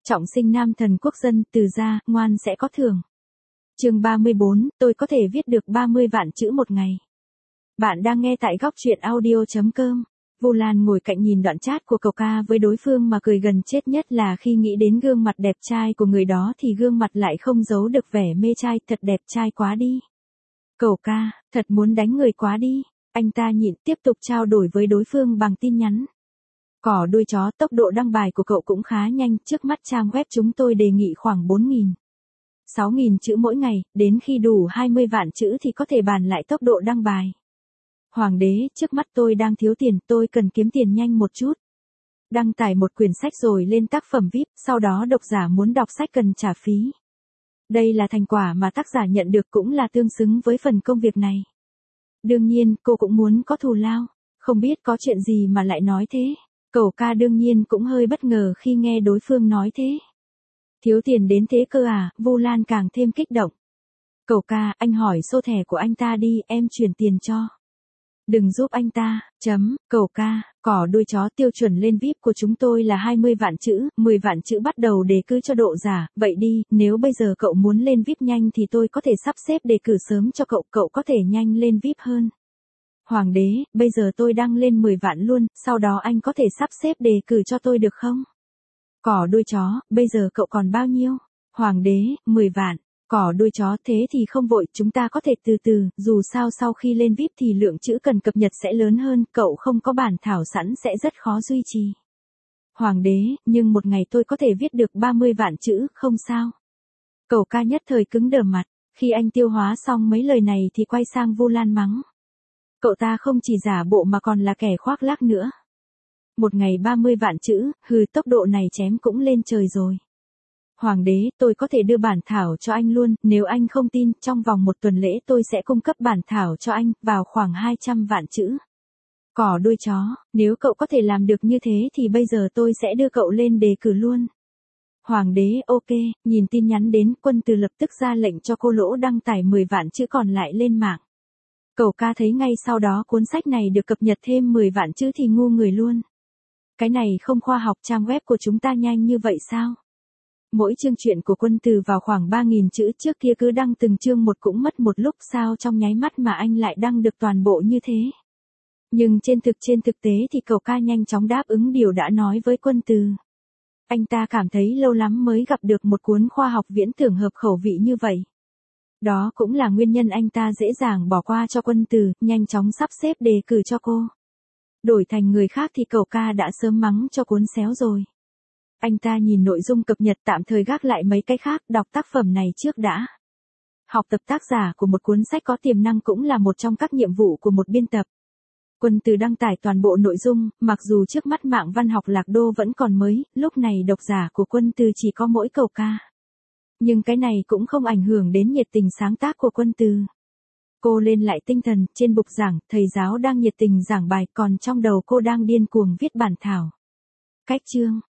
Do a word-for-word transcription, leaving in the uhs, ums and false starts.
Trọng sinh nam thần quốc dân, từ gia, ngoan sẽ có thưởng. Chương ba mươi bốn, tôi có thể viết được ba mươi vạn chữ một ngày. Bạn đang nghe tại góc truyện audio chấm com. Vu Lan ngồi cạnh nhìn đoạn chat của cậu ca với đối phương mà cười gần chết, nhất là khi nghĩ đến gương mặt đẹp trai của người đó thì gương mặt lại không giấu được vẻ mê trai, thật đẹp trai quá đi. Cậu ca, thật muốn đánh người quá đi. Anh ta nhịn tiếp tục trao đổi với đối phương bằng tin nhắn. Cỏ đuôi chó, tốc độ đăng bài của cậu cũng khá nhanh, trước mắt trang web chúng tôi đề nghị khoảng bốn nghìn, sáu nghìn chữ mỗi ngày, đến khi đủ hai mươi vạn chữ thì có thể bàn lại tốc độ đăng bài. Hoàng đế, trước mắt tôi đang thiếu tiền, tôi cần kiếm tiền nhanh một chút. Đăng tải một quyển sách rồi lên tác phẩm vi ai pi, sau đó độc giả muốn đọc sách cần trả phí. Đây là thành quả mà tác giả nhận được, cũng là tương xứng với phần công việc này. Đương nhiên, cô cũng muốn có thù lao, không biết có chuyện gì mà lại nói thế. Cậu ca đương nhiên cũng hơi bất ngờ khi nghe đối phương nói thế. Thiếu tiền đến thế cơ à, Vu Lan càng thêm kích động. Cậu ca, anh hỏi số thẻ của anh ta đi, em chuyển tiền cho. Đừng giúp anh ta, chấm, cậu ca, cỏ đuôi chó, tiêu chuẩn lên vi ai pi của chúng tôi là hai mươi vạn chữ, mười vạn chữ bắt đầu đề cử cho độ giả, vậy đi, nếu bây giờ cậu muốn lên vi ai pi nhanh thì tôi có thể sắp xếp đề cử sớm cho cậu, cậu có thể nhanh lên vi ai pi hơn. Hoàng đế, bây giờ tôi đăng lên mười vạn luôn, sau đó anh có thể sắp xếp đề cử cho tôi được không? Cỏ đuôi chó, bây giờ cậu còn bao nhiêu? Hoàng đế, mười vạn. Cỏ đuôi chó, thế thì không vội, chúng ta có thể từ từ, dù sao sau khi lên vi ai pi thì lượng chữ cần cập nhật sẽ lớn hơn, cậu không có bản thảo sẵn sẽ rất khó duy trì. Hoàng đế, nhưng một ngày tôi có thể viết được ba mươi vạn chữ, không sao. Cậu ca nhất thời cứng đờ mặt, khi anh tiêu hóa xong mấy lời này thì quay sang Vu Lan mắng. Cậu ta không chỉ giả bộ mà còn là kẻ khoác lác nữa. Một ngày ba mươi vạn chữ, hừ, tốc độ này chém cũng lên trời rồi. Hoàng đế, tôi có thể đưa bản thảo cho anh luôn, nếu anh không tin, trong vòng một tuần lễ tôi sẽ cung cấp bản thảo cho anh, vào khoảng hai trăm vạn chữ. Cỏ đuôi chó, nếu cậu có thể làm được như thế thì bây giờ tôi sẽ đưa cậu lên đề cử luôn. Hoàng đế, ok, nhìn tin nhắn đến, Quân Từ lập tức ra lệnh cho cô Lỗ đăng tải mười vạn chữ còn lại lên mạng. Cậu ca thấy ngay sau đó cuốn sách này được cập nhật thêm mười vạn chữ thì ngu người luôn. Cái này không khoa học, trang web của chúng ta nhanh như vậy sao? Mỗi chương truyện của Quân Từ vào khoảng ba nghìn chữ, trước kia cứ đăng từng chương một cũng mất một lúc, sao trong nháy mắt mà anh lại đăng được toàn bộ như thế? Nhưng trên thực trên thực tế thì cậu ca nhanh chóng đáp ứng điều đã nói với Quân Từ. Anh ta cảm thấy lâu lắm mới gặp được một cuốn khoa học viễn tưởng hợp khẩu vị như vậy. Đó cũng là nguyên nhân anh ta dễ dàng bỏ qua cho Quân Từ, nhanh chóng sắp xếp đề cử cho cô. Đổi thành người khác thì cậu ca đã sớm mắng cho cuốn xéo rồi. Anh ta nhìn nội dung cập nhật, tạm thời gác lại mấy cái khác, đọc tác phẩm này trước đã. Học tập tác giả của một cuốn sách có tiềm năng cũng là một trong các nhiệm vụ của một biên tập. Quân Từ đăng tải toàn bộ nội dung, mặc dù trước mắt mạng văn học Lạc Đô vẫn còn mới, lúc này độc giả của Quân Từ chỉ có mỗi cậu ca. Nhưng cái này cũng không ảnh hưởng đến nhiệt tình sáng tác của Quân Từ. Cô lên lại tinh thần, trên bục giảng, thầy giáo đang nhiệt tình giảng bài, còn trong đầu cô đang điên cuồng viết bản thảo. Cách chương,